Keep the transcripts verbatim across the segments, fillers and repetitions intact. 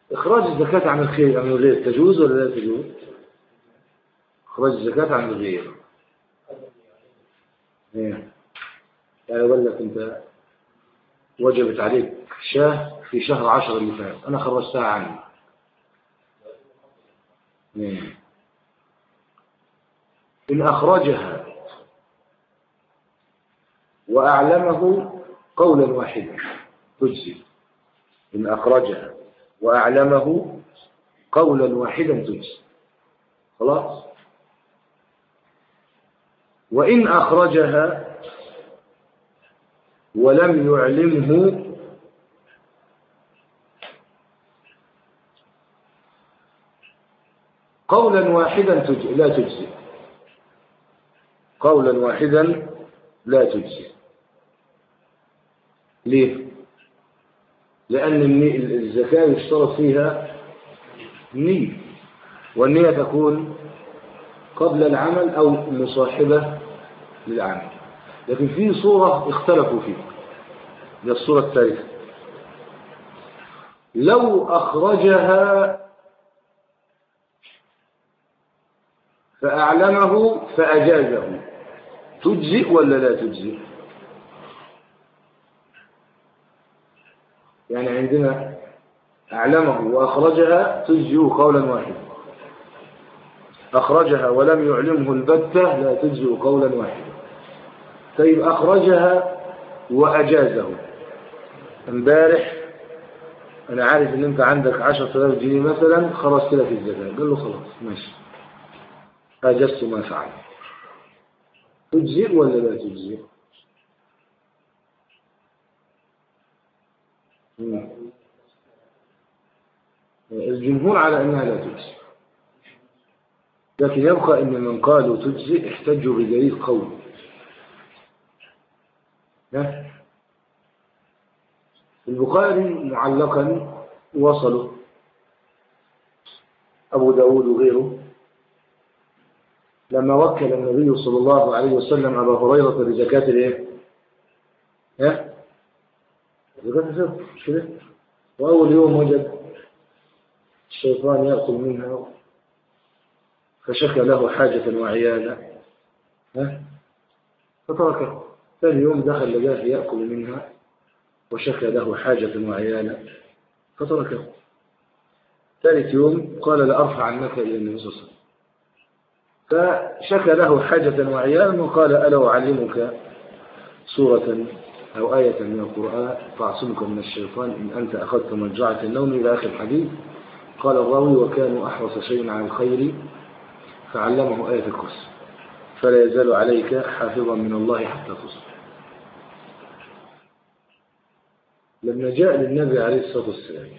إخراج الزكاة عن الخير عن الغير تجوز ولا لا تجوز؟ إخراج الزكاة عن الغير إيه؟ يعني أقول لك أنت وجبت عليك شاه في شهر عشر اللي فات، أنا خرجتها عني إيه؟ إن أخرجها وأعلمه قولا واحدا تجزي. إن أخرجها وأعلمه قولا واحدا تجزي خلاص. وإن أخرجها ولم يعلمه قولا واحدا تجزي لا تجزي. قولا واحدا لا تجزي. ليه؟ لأن الزكاة يشترط فيها نية، والنية تكون قبل العمل أو مصاحبة للعمل. لكن في صورة اختلفوا فيها، هي الصورة الثالثة. لو أخرجها فأعلمه فأجازه تجزئ ولا لا تجزئ؟ يعني عندنا أعلمه وأخرجها تجزئ قولا واحدا، أخرجها ولم يعلمه البتة لا تجزئ قولا واحدا. طيب أخرجها وأجازه، امبارح أنا عارف إن أنت عندك عشرة آلاف جنيه مثلا خرجت لك الزكاة، قال له خلاص ماشي أجزت ما فعل، تجزئ ولا لا تجزئ؟ الجمهور على أنها لا تجزئ، لكن يبقى أن من قالوا تجزئ احتجوا بدليل قوي. البخاري معلقا وصله أبو داود وغيره لما وكل النبي صلى الله عليه وسلم أبا هريرة بزكاة الايه؟ ها؟ زكاة الفطر مش كده؟ وأول يوم وجد الشيطان يأكل منها فشكى له حاجة وعيالا ها؟ فتركه. ثاني يوم دخل لقاه يأكل منها وشكى له حاجة وعيالا فتركه. ثالث يوم قال لأرفع عنك إلى النبي صلى الله عليه وسلم، فشكى له حاجة وعيالا وقال ألا أعلمك سورة أو آية من القرآن تعصمك من الشيطان إن أنت أخذت مرجعة النوم إلى آخر الحديث. قال الراوي وكانوا أحرص شيء على الخير فعلمه آية الكرسي فلا يزال عليك حافظا من الله حتى تصبح. لما جاء للنبي عليه الصلاة والسلام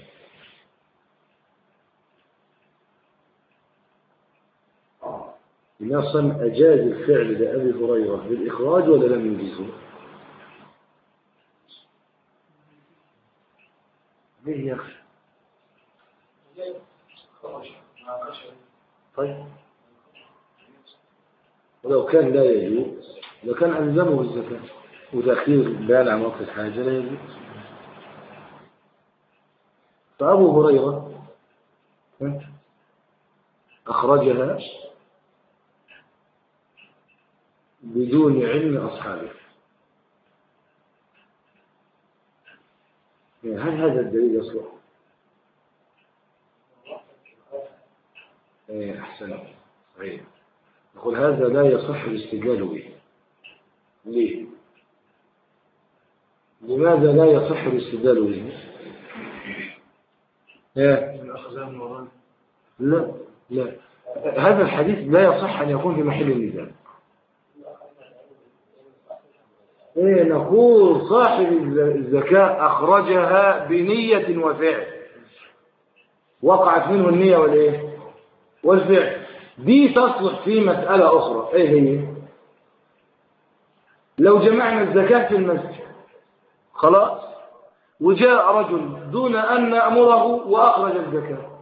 الناس أجاز الفعل لأبي هريرة بالإخراج ولا لم يجيزه؟ ليه يا أخي؟ طيب ولو كان لا يجوز لكان ألزمه الزكاة، وتأخير بيان عن وقت الحاجة لا يجوز. فأبو هريرة أخرجها بدون علم أصحابه. هل هذا الدليل يصلح؟ ايه أحسن صحيح. نقول هذا لا يصح الاستدلال به. ليه؟ لماذا لا يصح الاستدلال به؟ ايه؟ لا لا هذا الحديث لا يصح أن يكون في محل النزاع. إيه نقول صاحب الزكاة أخرجها بنية وفعل، وقعت منه النية والإيه؟ والفعل. دي تصلح في مسألة أخرى. إيه هي؟ لو جمعنا الزكاة في المسجد خلاص وجاء رجل دون أن نأمره وأخرج الزكاة،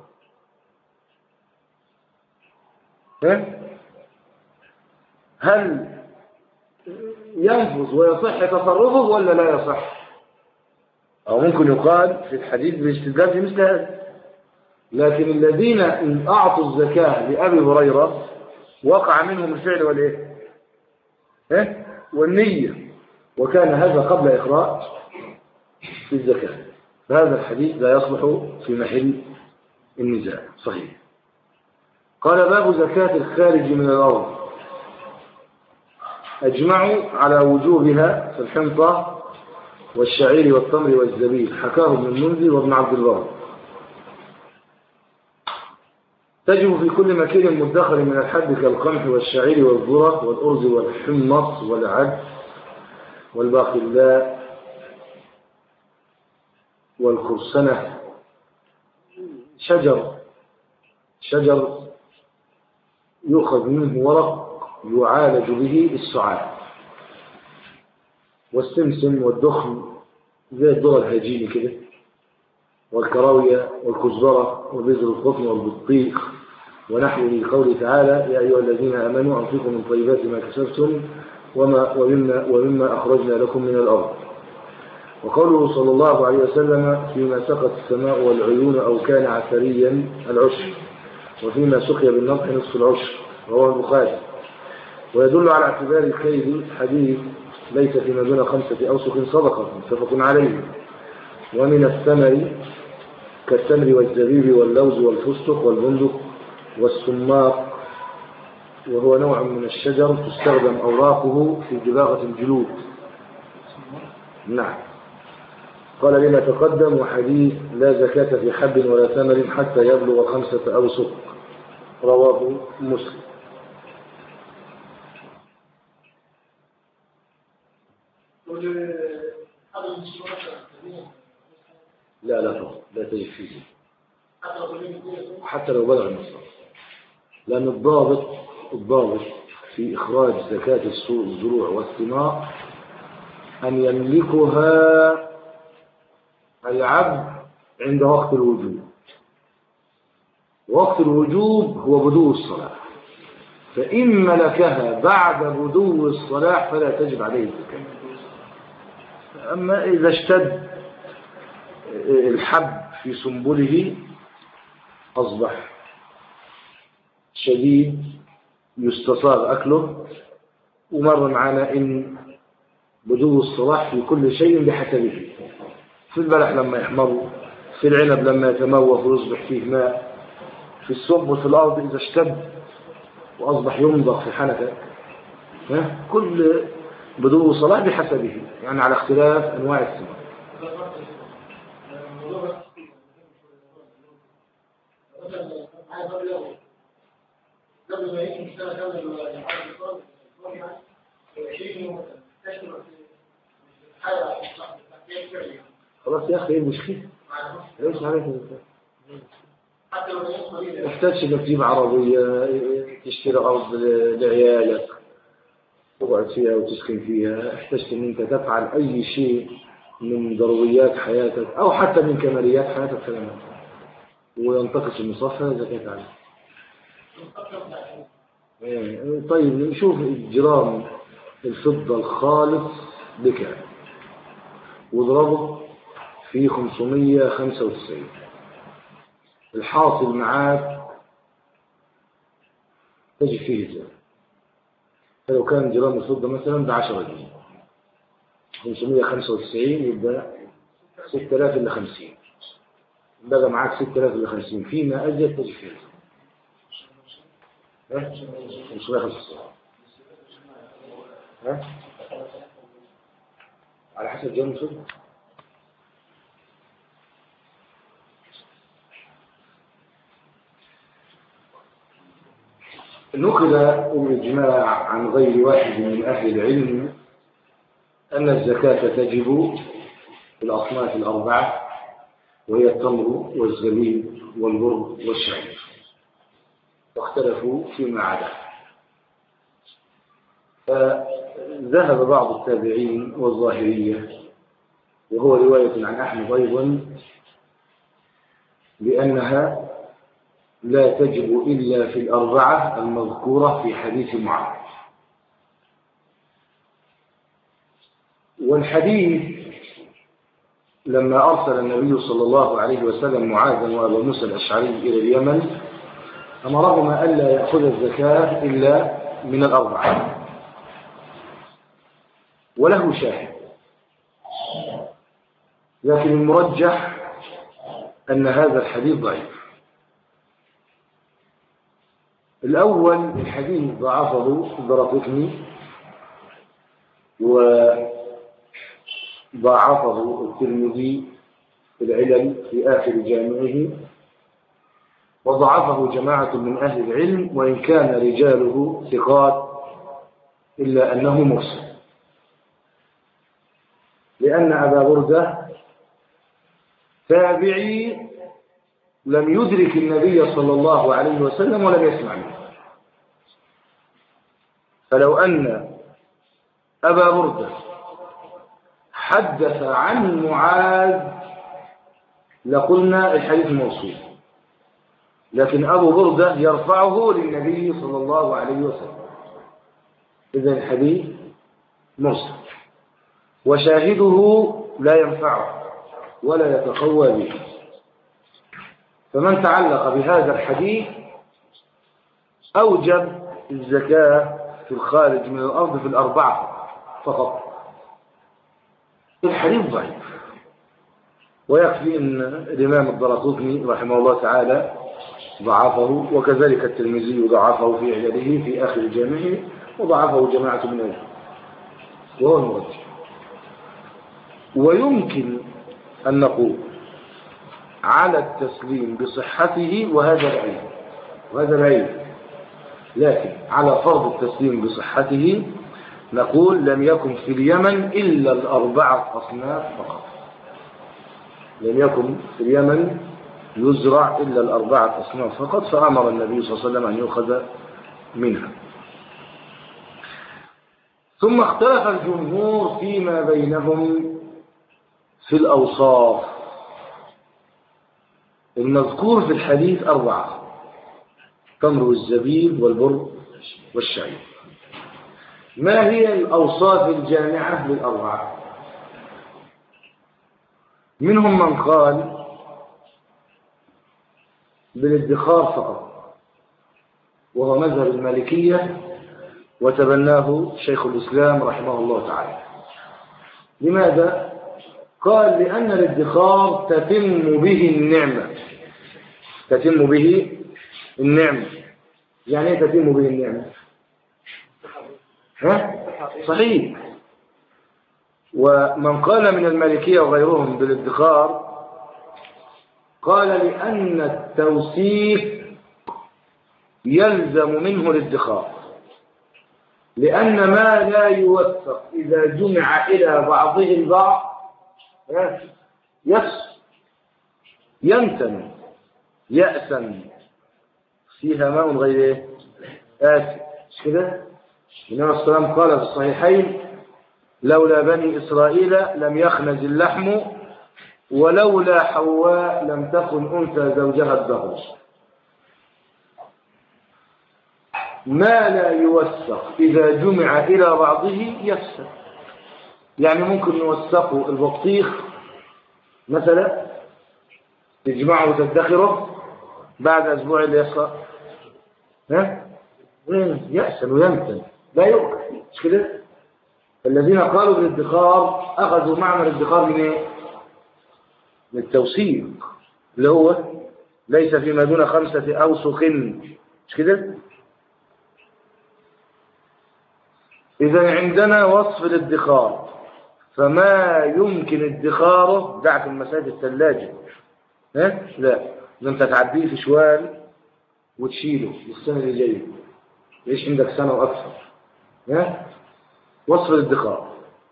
هل ينفذ ويصح تصرفه ولا لا يصح؟ أو ممكن يقال في الحديث بالاستدلال في مثل هذا لكن الذين أعطوا الزكاة لأبي هريرة وقع منهم الفعل والإيه؟ إيه؟ والنية، وكان هذا قبل إخراج الزكاة. فهذا الحديث لا يصلح في محل النزاع. صحيح. قال باب زكاة الخارج من الأرض. أجمعوا على وجوبها في الحنطة والشعير والتمر والزبيب، حكاه ابن المنذر وابن عبد البر. تجب في كل مكيل مدخر من الحب كالقمح والشعير والذرة والأرز والحمص والعدس والباقلاء والكرسنة، شجر شجر يؤخذ منه ورق يعالج به السعال، والسمسم والدخن زي الذرة الهجيني كده، والكراوية والكزبرة وبذر القطن والبطيخ ونحوه، قوله تعالى يا أيها الذين آمنوا أنفقوا من طيبات ما كسبتم وما ومما, ومما أخرجنا لكم من الأرض. وقوله صلى الله عليه وسلم فيما سقت السماء والعيون أو كان عسريا العشر، وفيما سقي بالنضح نصف العشر، رواه البخاري. ويدل على اعتبار الكيد حديث ليس فيما دون خمسة أوسق صدقة، متفق عليه. ومن الثمر كالتمر والزبيب واللوز والفستق والبندق والسماق، وهو نوع من الشجر تستخدم أوراقه في دباغة الجلود. نعم. قال لما تقدم وحديث لا زكاة في حب ولا ثمر حتى يبلغ خمسة أوسق، رواه مسلم. لا لا طبعا لا تجد فيه حتى لو بلغ النصاب، لأن الضابط الضابط في إخراج زكاة الزروع والثمار أن يملكها العبد عند وقت الوجوب. وقت الوجوب هو بدو الصلاة، فإن ملكها بعد بدو الصلاة فلا تجب عليه الزكاة. أما إذا اشتد الحب في سنبله أصبح شديد يستصاب أكله، ومر معنا إن بدو الصلاح في كل شيء بحسبه، في البلح لما يحمر، في العنب لما يتموه ويصبح فيه ماء، في السنبل في الأرض إذا اشتد وأصبح ينضخ في حنكة، كل بدو الصلاح بحسبه، يعني على اختلاف أنواع الثمار. خلاص يا أخي، ايه المشكلة؟ ليش عليك تحتاج انك تجيب عربية تشتري أرض لعيالك تقعد فيها وتسكن فيها، احتجت ان انت تفعل اي شيء من ضروريات حياتك او حتى من كماليات حياتك كلامك، وينتقص المصافة زكاة عليه. طيب نشوف الجرام الفضة الخالص بكام واضربه في خمسمية وخمسة وتسعين، الحاصل معاك تجي فيه زي فلو كان جرام الفضة مثلا بعشرة جنيه، خمسمية وخمسة وتسعين يبقى ستة آلاف إلا خمسين، بقى معاك ستة آلاف إلا خمسين، فيما أزيد تجي فيه ها خمسمية وخمسة وتسعين ها على حسب جرام الفضة. نقل الإجماع عن غير واحد من أهل العلم أن الزكاة تجب في الأصناف الأربعة، وهي التمر والزبيب والبر والشعير، واختلفوا فيما عدا. فذهب بعض التابعين والظاهرية، وهو رواية عن أحمد أيضا، بأنها لا تجب إلا في الأربعة المذكورة في حديث معاذ. والحديث لما أرسل النبي صلى الله عليه وسلم معاذا وأبا موسى الأشعري إلى اليمن أمرهما ألا يأخذ الزكاة إلا من الأربعة، وله شاهد، لكن المرجح أن هذا الحديث ضعيف. الأول الحديث ضعفه الدارقطني وضعفه الترمذي في العلل في آخر جامعه، وضعفه جماعة من أهل العلم، وإن كان رجاله ثقات إلا أنه مرسل، لأن أبا بردة تابعي لم يدرك النبي صلى الله عليه وسلم ولم يسمع منه. فلو أن أبا بردة حدث عن معاذ لقلنا الحديث موصول، لكن أبو بردة يرفعه للنبي صلى الله عليه وسلم، إذن الحديث مرسل، وشاهده لا ينفعه ولا يتقوى به. فمن تعلق بهذا الحديث أوجب الزكاة في الخارج من الأرض في الأربعة فقط. الحديث ضعيف، ويكفي أن الإمام الدارقطني رحمه الله تعالى ضعفه، وكذلك الترمذي ضعفه في علله في آخر جامعه، وضعفه جماعة من أهل، وهو المرجح. ويمكن أن نقول على التسليم بصحته وهذا العيب وهذا العيب، لكن على فرض التسليم بصحته نقول لم يكن في اليمن إلا الأربعة أصناف فقط، لم يكن في اليمن يزرع إلا الأربعة أصناف فقط، فأمر النبي صلى الله عليه وسلم أن يؤخذ منها. ثم اختلف الجمهور فيما بينهم في الأوصاف. المذكور في الحديث أربعة: التمر والزبيب والبر والشعير. ما هي الأوصاف الجامعة للأربعة؟ منهم من قال بالادخار فقط، وهو مذهب المالكية وتبناه شيخ الإسلام رحمه الله تعالى. لماذا؟ قال لأن الادخار تتم به النعمة. تتم به النعمة. يعني ايه تتم به النعمة؟ ها؟ صحيح. ومن قال من المالكية وغيرهم بالادخار قال لأن التوثيق يلزم منه الادخار، لأن ما لا يوثق إذا جمع إلى بعضه البعض يفسد ينتن يأسا فيها ماء غير آسف. مش كده؟ النبي صلى الله عليه وسلم قال في الصحيحين: لولا بني إسرائيل لم يخنز اللحم، ولولا حواء لم تكن أنثى زوجها الدهر. ما لا يوثق إذا جمع إلى بعضه يفسد. يعني ممكن نوثقه البطيخ مثلا تجمعه وتدخره بعد أسبوع اللي يصل ها يأسن ويمتن لا يؤكل. مش كده؟ الذين قالوا بالادخار أخذوا معنى الادخار من ايه؟ من التوثيق، اللي هو ليس فيما دون خمسة أوسق. مش كده؟ إذا عندنا وصف الادخار، فما يمكن ادخاره دعك المساجد الثلاجة ها؟ لا، ده انت تعديه في شوال وتشيله للسنة اللي جاية، ليش عندك سنة وأكثر. ها؟ وصف الادخار.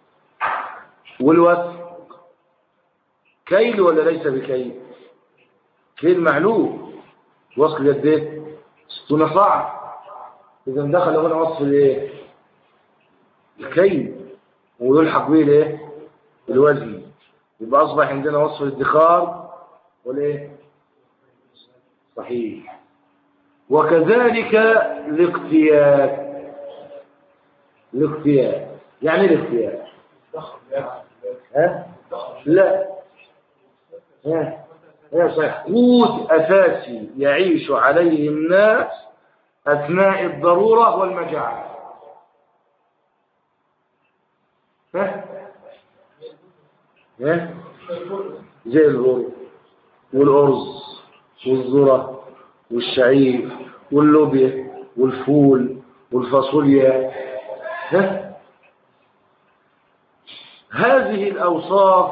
والوثق كيل ولا ليس بكيل؟ كيل معلوم. وصل قد ايه؟ ستون صاع. إذا دخل هنا وصف الايه؟ الكيل، ويلحق به الايه؟ الوزن. يبقى أصبح عندنا وصف الادخار والايه؟ صحيح. وكذلك الاقتياد. الاقتياد يعني الاقتياد ها؟ لا، ايه ايه صحيح، قوت أساسي يعيش عليه الناس أثناء الضرورة والمجاعة. ها ها زي البر والأرز والذرة والشعير واللوبيا والفول والفاصوليا. ها هذه الأوصاف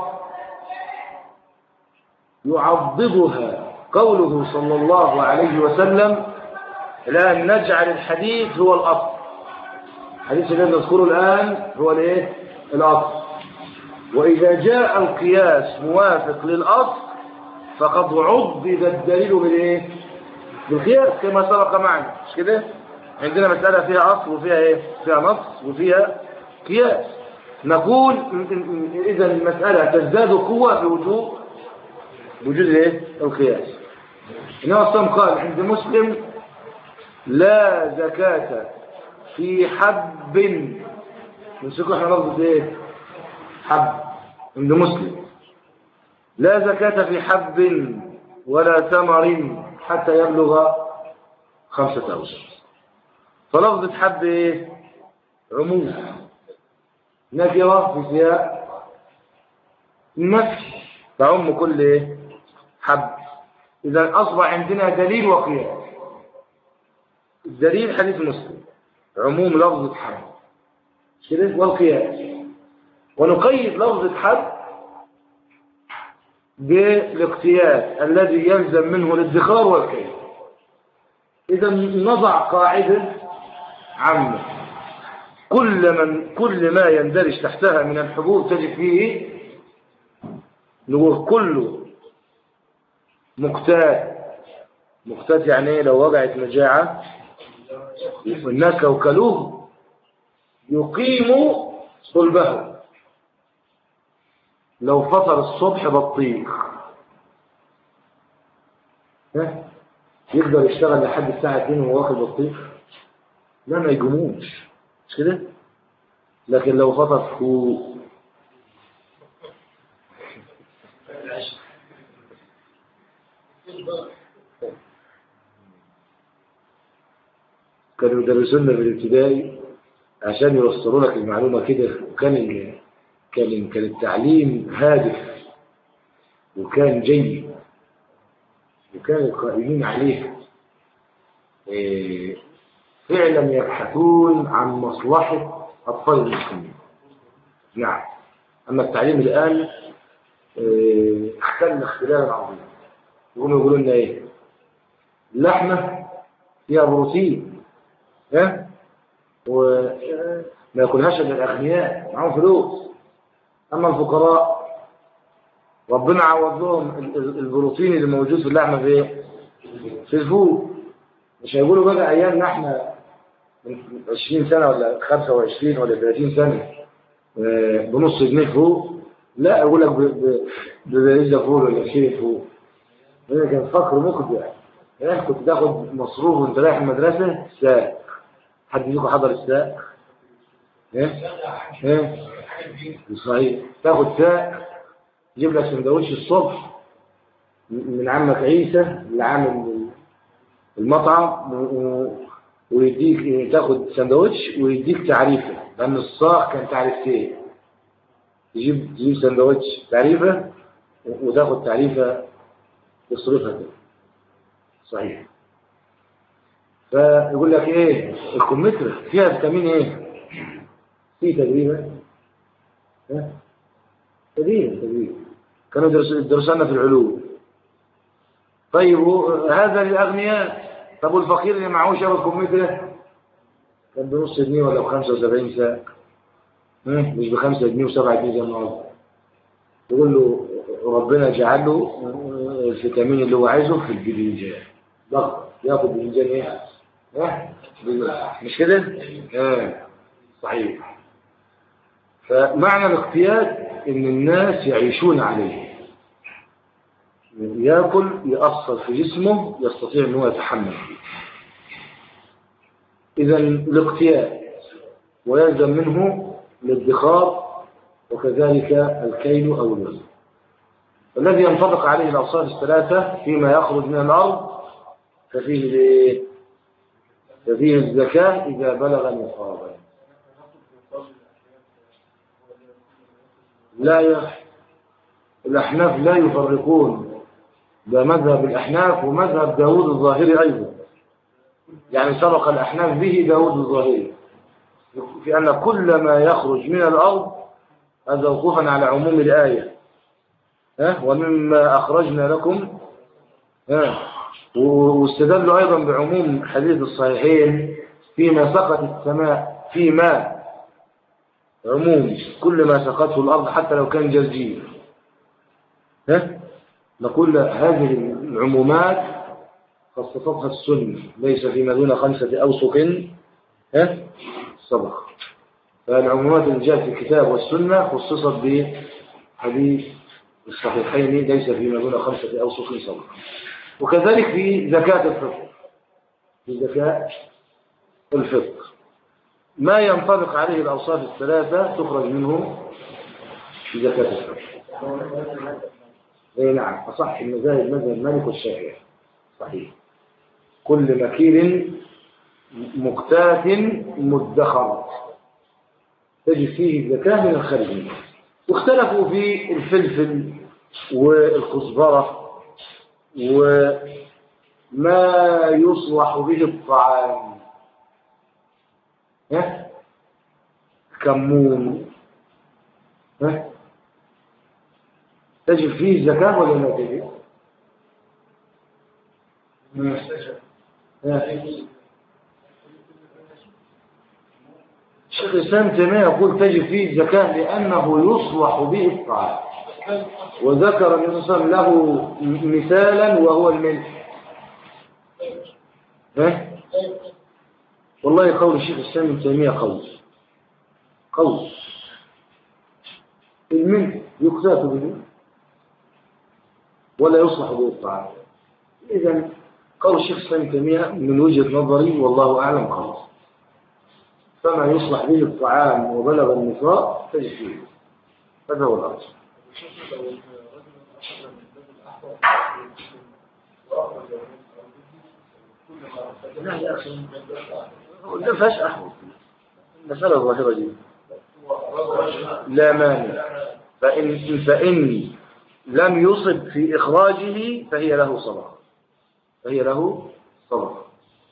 يعضدها قوله صلى الله عليه وسلم: الآن نجعل الحديث هو الأصل. الحديث الذي نذكره الآن هو الايه؟ الأصل. وإذا جاء القياس موافق للأصل فقد عضد الدليل بالايه؟ بالقياس كما سبق معنا، مش كده؟ عندنا مسألة فيها أصل وفيها ايه؟ فيها نص وفيها قياس. نقول إذا المسألة تزداد قوة بوجود بوجود الايه؟ القياس. النبي صلى الله عليه وسلم قال عند مسلم: لا زكاة في حب. نمسكوا احنا لفظ ايه؟ حب. عند مسلم: لا زكاة في حب ولا تمر حتى يبلغ خمسة أوسق. فلفظة حب ايه؟ عموم، نكرة في سياق النفي، تعم كل ايه؟ حب. إذا أصبح عندنا دليل وقياس. الدليل حديث مسلم، عموم لفظة حب كده، والقياس. ونقيد لفظة حب بالاقتياس الذي يلزم منه الادخار والكيل. إذا نضع قاعدة عامة: كل من كل ما يندرج تحتها من الحبوب تجد فيه، نقول كله مقتات. مقتات يعني ايه؟ لو وقعت مجاعة والناس لو كلوه يقيموا صلبه. لو فطر الصبح بطيخ ها يقدر يشتغل لحد الساعة اتنين وهو واخد بطيخ؟ لا، ما يقوموش، مش كده؟ لكن لو فطر فوق كانوا يدرسونا في الابتدائي عشان يوصلوا لك المعلومة كده، وكان كان كان التعليم هادف وكان جيد، وكان القائمين عليه فعلا يبحثون عن مصلحة أطفال المسلمين. نعم. أما التعليم الآن اختل اختلالا عظيما. يقولوا يقولوا لنا ايه؟ اللحمة فيها بروتين، ها؟ وما ياكلهاش الا الاغنياء معاهم فلوس. اما الفقراء ربنا عوض لهم البروتين اللي موجود في اللحمة في ايه؟ في الفول. مش هيقولوا بقى ايامنا احنا من عشرين سنة ولا خمسة وعشرين ولا ثلاثين سنة بنص جنيه فوق، لا اقول لك ببريزة فول ولا شيء فول. هنا كان فقر مقدع. يعني كنت تاخد مصروف وانت رايح المدرسة ساق. حد يجيكوا حضر الساق؟ ايه؟ ايه؟ صحيح. تاخد ساق يجيب لك سندوتش الصبح من عمك عيسى اللي عامل المطعم، ويديك تاخد سندوتش ويديك تعريفة، لأن الصاغ كان تعريفتين. تجيب تجيب سندوتش تعريفة وتاخد تعريفة تصرفها كده. صحيح. فيقول لك ايه؟ الكمثرى فيها فيتامين ايه؟ في تقريبا ها؟ تقريبا تقريبا كانوا يدرسونا في العلوم. طيب هذا للأغنياء. طب والفقير اللي معهوش ياخد كمثرى كان بنص جنيه ولا بخمسة وسبعين ساق، مش بخمسة جنيه وسبعة جنيه زي النهارده. يقول له ربنا جعل له الفيتامين اللي هو عايزه في الباذنجان، ضغط ياخد باذنجان ايه؟ ها؟ مش كده؟ اه صحيح. فمعنى الاقتياد ان الناس يعيشون عليه، ياكل يأثر في جسمه يستطيع ان هو يتحمل فيه. اذا الاقتياد ويلزم منه الادخار وكذلك الكيل او الوزن. الذي ينطبق عليه الأوصاف الثلاثة فيما يخرج من الأرض ففيه ففيه الزكاة إذا بلغ نصابا. لا ي... الأحناف لا يفرقون، ده مذهب الأحناف ومذهب داود الظاهري أيضا، يعني سبق الأحناف به داود الظاهري في أن كل ما يخرج من الأرض، هذا وقوفا على عموم الآية، ها ومما أخرجنا لكم، ها واستدلوا أيضا بعموم حديث الصحيحين فيما سقط السماء، فيما عموم كل ما سقطه الأرض حتى لو كان جرجير، ها نقول هذه العمومات خصصتها السنة، ليس فيما دون خمسة أوسق ها صدق. فالعمومات اللي جاءت في الكتاب والسنة خصصت بحديث الصحيحين ليس فيما دون خمسة أوسق صدق. وكذلك في زكاة الفطر، في زكاة الفطر ما ينطبق عليه الأوصاف الثلاثة تخرج منه في زكاة الفطر. اي نعم، أصح المذاهب مذهب مالك والشافعي صحيح. كل مكيل مقتات مدخر تجد فيه الزكاة من الخارج منه. واختلفوا في الفلفل والكزبرة وما يصلح به الطعام، ها كمون، ها تجد فيه زكاة ولا لا تجد؟ الشيخ الإسلام تيمية يقول تجد فيه زكاة لأنه يصلح به الطعام، وذكر النبي صلى الله عليه وسلم له مثالا وهو الملح. ها والله قول الشيخ الإسلام ابن تيمية قول قول الملح يقتات به ولا يصلح به الطعام. إذن قول الشيخ الإسلام ابن تيمية من وجهة نظري والله أعلم قول، فما يصلح به الطعام وبلغ النصاب تجد فيه، هذا هو الأصل. لا يا أخي لا فيهاش أحمد، المسألة ظاهرة جدا لا مانع، فإن, فإن لم يصب في إخراجه فهي له صدقة، فهي له صدقة.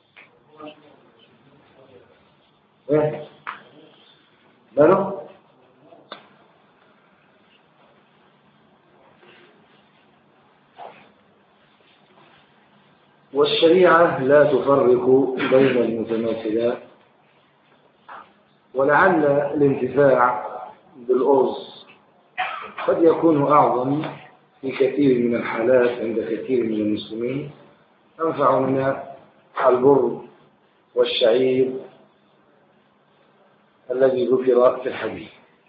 ايه ماله والشريعة لا تفرق بين المتماثلات، ولعل الانتفاع بالأرز قد يكون أعظم في كثير من الحالات عند كثير من المسلمين، أنفع من البر والشعير الذي ذكر في الحديث.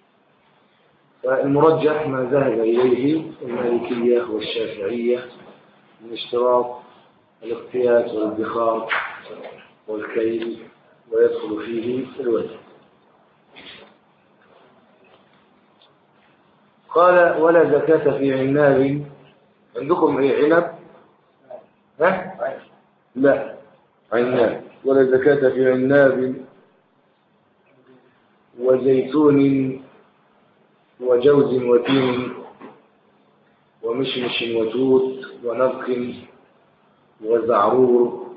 فالمرجح ما ذهب إليه المالكية والشافعية من اشتراط الاقتيات والادخار والكيل ويدخل فيه الوزن. قال ولا زكاة في عناب. عندكم ايه عنب؟ ها؟ لا عناب. ولا زكاة في عناب وزيتون وجوز وتين ومشمش وتوت ونبق وزعرور،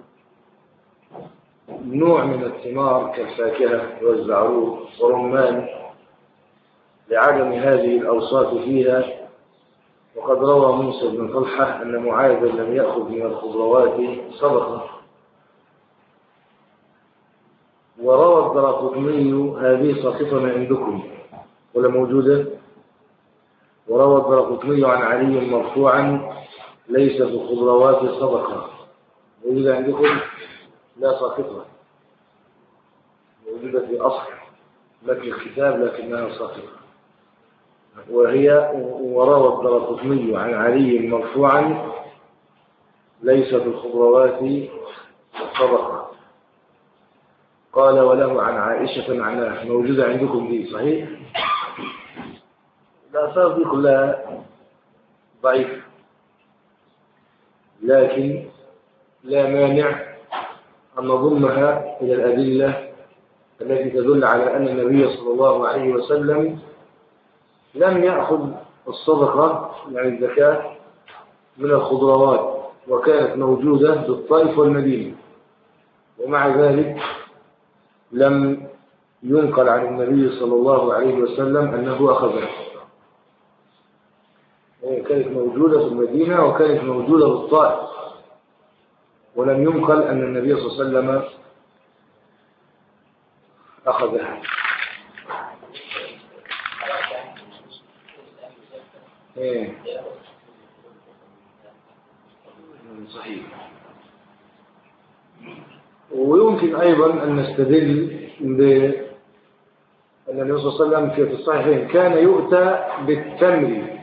نوع من الثمار كالفاكهة والزعرور ورمان، لعدم هذه الأوصاف فيها. وقد روى موسى بن طلحة أن معاذ لم يأخذ من الخضروات صدقة. وروى الدارقطني هذه ساقطة عندكم ولا موجودة؟ وروى الدارقطني عن علي مرفوعا ليس في الخضروات صدقة. موجودة عندكم؟ لا ساقطة، موجودة في أصل متن الكتاب لكنها ساقطة. وهي وروى الدارقطني عن علي مرفوعا ليس في الخضروات صدقة. قال وله عن عائشة معناه. موجودة عندكم دي صحيح؟ الآثار دي كلها ضعيف، لكن لا مانع أن نضمها إلى الأدلة التي تدل على أن النبي صلى الله عليه وسلم لم يأخذ الصدقة يعني الزكاة من الخضروات، وكانت موجودة بالطائف والمدينة، ومع ذلك لم ينقل عن النبي صلى الله عليه وسلم أنه أخذها. كانت موجودة في المدينة وكانت موجودة بالطائف، ولم ينقل أن النبي صلى الله عليه وسلم أخذها. إيه. صحيح. ويمكن أيضا أن نستدل بأن النبي صلى الله عليه وسلم في الصحيحين كان يؤتى بالتمر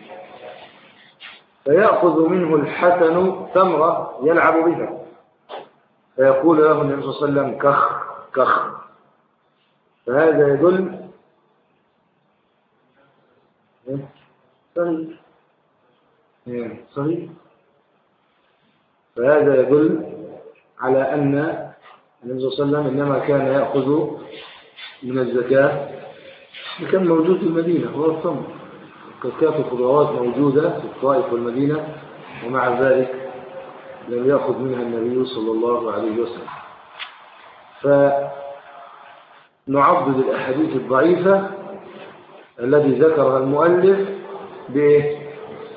فيأخذ منه الحسن تمرة يلعب بها، فيقول له النبي صلى الله عليه وسلم كخ كخ، فهذا يدل صحيح صحيح فهذا يدل على أن النبي صلى الله عليه وسلم إنما كان يأخذ من الزكاة كان موجود في المدينة هو التمر، قد كانت الخضروات موجودة في الطائف والمدينة، ومع ذلك لم يأخذ منها النبي صلى الله عليه وسلم. فنعضد الأحاديث الضعيفة التي ذكرها المؤلف بإيه؟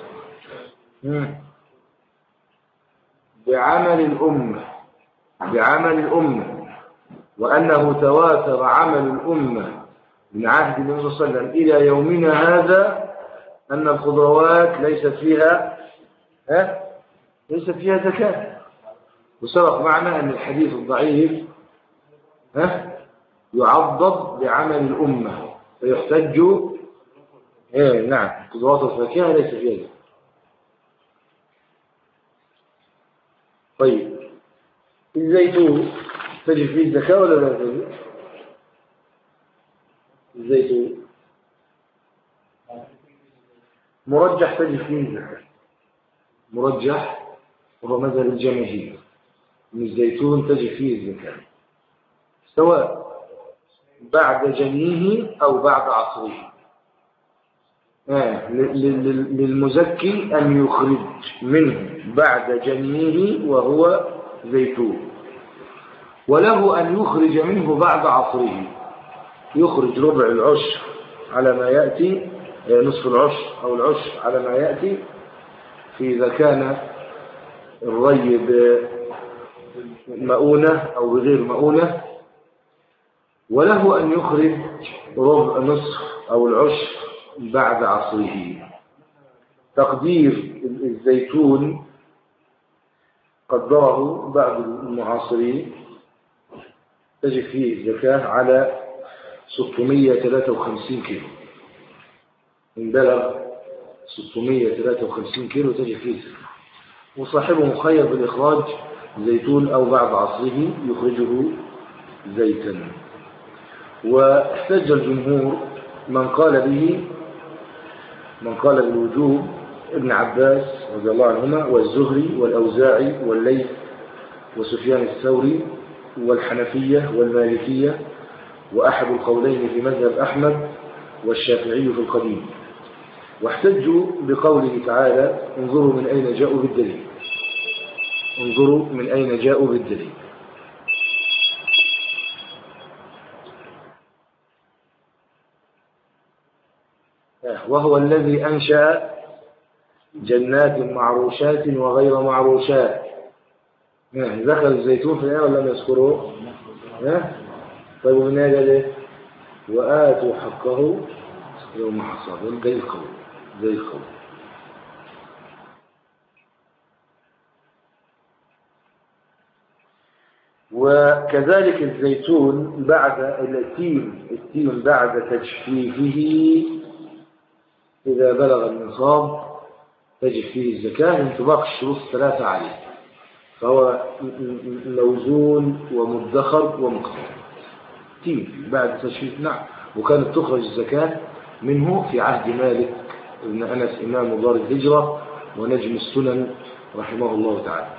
بعمل الأمة بعمل الأمة وأنه تواتر عمل الأمة من عهد النبي صلى الله عليه وسلم إلى يومنا هذا أن الخضروات ليست فيها ها ليست فيها زكاة. وسبق معنا أن الحديث الضعيف ها يعضد بعمل الأمة فيحتج ايه نعم خضروات الفاكهة ليس فيها زكاة. طيب الزيتون تجب فيه الزكاة ولا لا تجب؟ الزيتون مرجح تجب فيه الزكاة، مرجح وهو مذهب الجماهير من الزيتون تجب فيه الزكاة سواء بعد جنيه أو بعد عصره. آه. للمزكي أن يخرج منه بعد جنيه وهو زيتون، وله أن يخرج منه بعد عصره، يخرج ربع العشر على ما يأتي، نصف العشر أو العشر على ما يأتي في إذا كان الري بمؤونة أو بغير مؤونة، وله أن يخرج ربع نصف أو العشر بعد عصره. تقدير الزيتون قدره بعض المعاصرين تجب فيه الزكاة على ستمائة وثلاثة وخمسين كيلو، إن بلغ ستمائة وثلاثة وخمسين كيلو تجب فيه الزكاة، وصاحبه مخير بالإخراج زيتون أو بعد عصره يخرجه زيتا. واحتج الجمهور من قال به من قال بالوجوب ابن عباس رضي الله عنهما والزهري والأوزاعي والليث وسفيان الثوري والحنفية والمالكية وأحد القولين في مذهب أحمد والشافعي في القديم. واحتجوا بقوله تعالى انظروا من أين جاءوا بالدليل انظروا من أين جاءوا بالدليل وهو الذي أنشأ جنات معروشات وغير معروشات. ذكر الزيتون في الآية ولا لم يذكره؟ طيب من هذا ليه؟ وآتوا حقه يوم حصاده زي القول زي القول. وكذلك الزيتون بعد التين التين بعد تجفيفه إذا بلغ النصاب تجب فيه الزكاة لانطباق الشروط الثلاثة عليه، فهو موزون ومدخر ومقتل. تين بعد تجفيف نعم، وكانت تخرج الزكاة منه في عهد مالك ابن أنس إمام دار الهجرة ونجم السنن رحمه الله تعالى.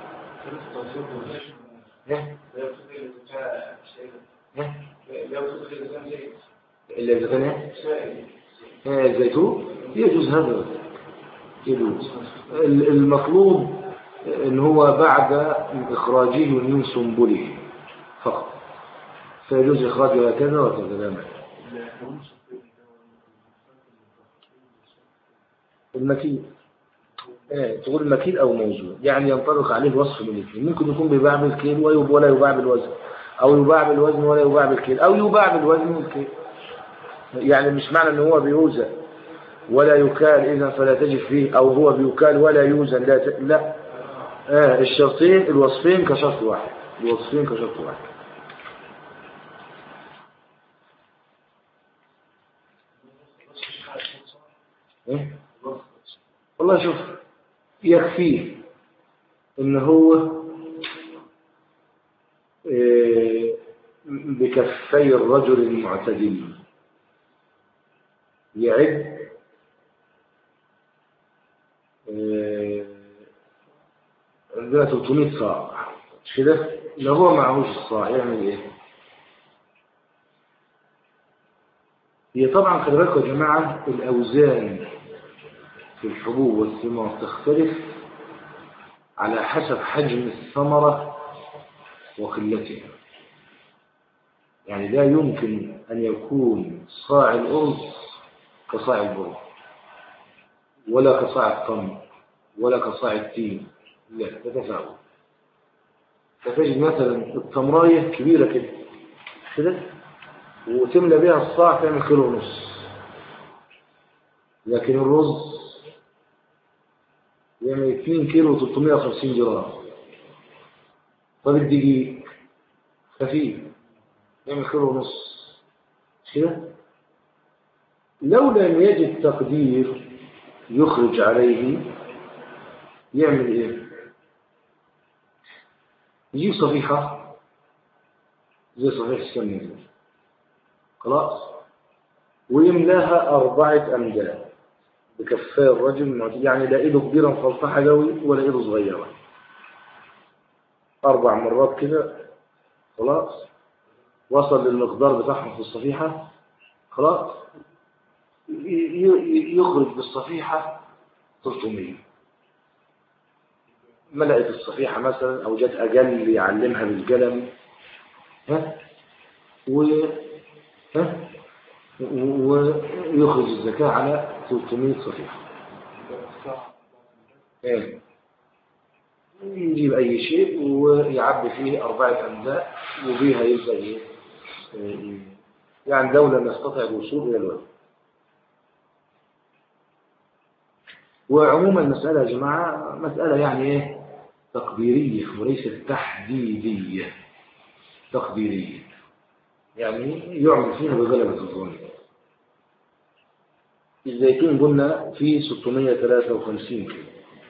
إلا إذا كان الزيتون يجوز هذا، يجوز. المطلوب إن هو بعد إخراجه من سنبله فقط، فيجوز إخراجه هكذا وكذا لا مانع. المكيل ايه تقول المكيل أو موزون، يعني ينطبق عليه الوصف من الاثنين. ممكن يكون بيباع بالكيل ولا يباع بالوزن، أو يباع بالوزن ولا يباع بالكيل، أو يباع بالوزن والكيل. يعني مش معنى أنه هو بيوزن ولا يكال إذا فلا تجد فيه، أو هو بيكال ولا يوزن لا ت... لا آه الشرطين الوصفين كشرط واحد، الوصفين كشرط واحد. إيه؟ والله شوف، يكفيه إن هو إيه بكفي الرجل المعتدل يعد إيه عندنا ثلاثمائة صاع مش كده؟ لو هو معهوش الصاع يعمل ايه؟ هي طبعا خلي بالكم يا جماعه الاوزان في الحبوب والثمار تختلف على حسب حجم الثمره وقلتها. يعني لا يمكن ان يكون صاع الارز كصاع البر، ولا كصاع التمر، ولا كصاع التين، لا تتفاوت. فتجد مثلا التمرايه كبيره كده كده وتملى بها الصاع تعمل كيلو ونص، لكن الرز يعمل اثنين كيلو وثلاثمائة وخمسين جرام. طب الدقيق خفيف يعمل كيلو ونص كده. لو لم يجد تقدير يخرج عليه يعمل ايه؟ يجيب صفيحة زي صفيحة السمنة خلاص ويملاها أربعة أمداد بكفاء الرجل، يعني لا إيده كبيرة مفلطحة قوي ولا إيده صغيرة، أربع مرات كده خلاص وصل للمقدار بتاعهم في الصفيحة خلاص يخرج بالصفيحة ثلاثمائة. ملأت الصفيحة مثلا أو جت أقل يعلمها بالقلم ها و ها ويخرج الزكاة على ثلاثمائة صفيحة. ايه يجيب أي شيء ويعبي فيه أربعة أمداء وبيها يبدأ إيه يعني دولة نستطيع الوصول إلى الوزن. وعموما المسألة يا جماعة مسألة يعني إيه تقديرية وليست تحديدية، تقديرية يعني يعمل فيها بغلبة الظن. الزيتون قلنا فيه ستمائة وثلاثة وخمسين كيلو.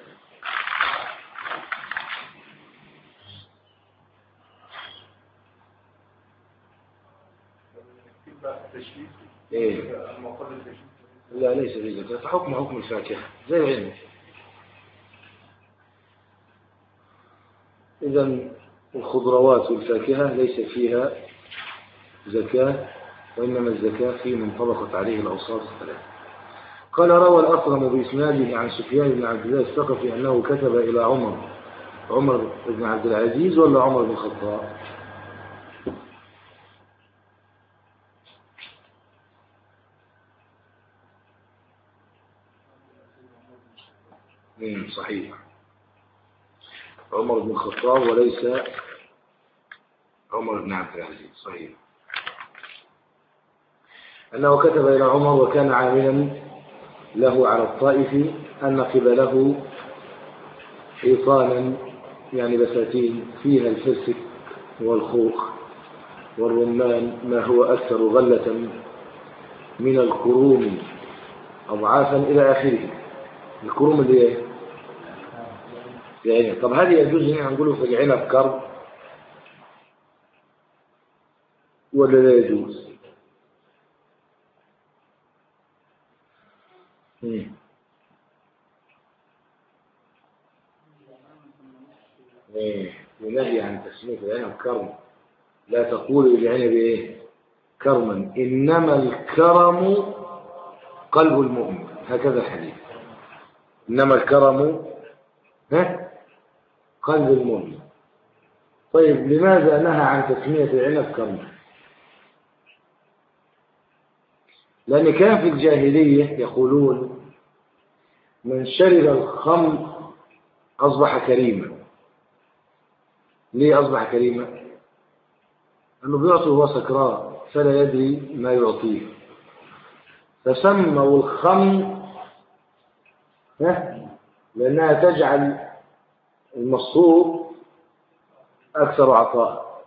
ايه لا ليس في زكاة، حكم حكم الفاكهة زي العنب. إذن الخضروات والفاكهة ليس فيها زكاة، وإنما الزكاة في من طبقت عليه الأوصاف الثلاثة. قال روى الأصرم بإسناده عن سفيان بن عبد الله الثقفي أنه كتب إلى عمر عمر بن عبد العزيز ولا عمر بن الخطاب؟ امم صحيح عمر بن الخطاب وليس عمر بن عبد العزيز. صحيح أنه كتب إلى عمر وكان عاملا له على الطائف أن قبله حيطانا يعني بساتين فيها الفسك والخوخ والرمان ما هو أكثر غلة من الكروم أضعافا إلى آخره. الكروم اللي ايه؟ يعني طب هذه يجوز هنا نقوله في العنب كرب ولا لا يجوز؟ مم. إيه ونهي عن تسمية العنب كرم. لا تقولوا للعنب إيه كرما، إنما الكرم قلب المؤمن، هكذا الحديث. إنما الكرم ها قلب المؤمن. طيب لماذا نهى عن تسمية العنب كرما؟ لأن كان في الجاهلية يقولون من شرب الخمر أصبح كريما. ليه أصبح كريما؟ أنه بيعطي وهو سكران فلا يدري ما يعطيه، فسموا الخمر لأنها تجعل المصروف أكثر عطاء.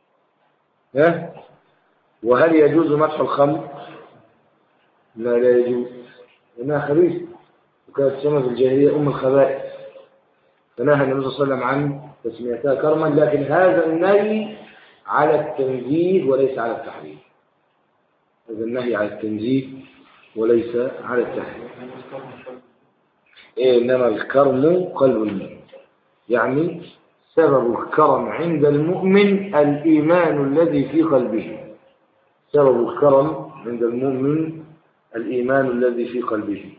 وهل يجوز مدح الخمر؟ لا لا يجوز، لأنها خبيثة وكانت تسمى في الجاهلية أم الخبائث، فنهى النبي صلى الله عليه وسلم عن تسميتها كرما، لكن هذا النهي على التنزيه وليس على التحريم. هذا النهي على التنزيه وليس على التحريم. إيه إنما الكرم قلب المؤمن، يعني سبب الكرم عند المؤمن الإيمان الذي في قلبه. سبب الكرم عند المؤمن الإيمان الذي في قلبه.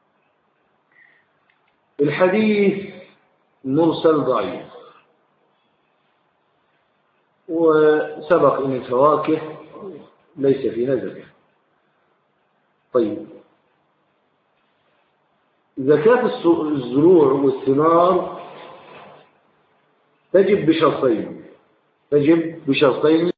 الحديث مرسل ضعيف، وسبق أن الفواكه ليس في نزله. طيب زكاة الزروع والثمار تجب بشرطين، تجب بشرطين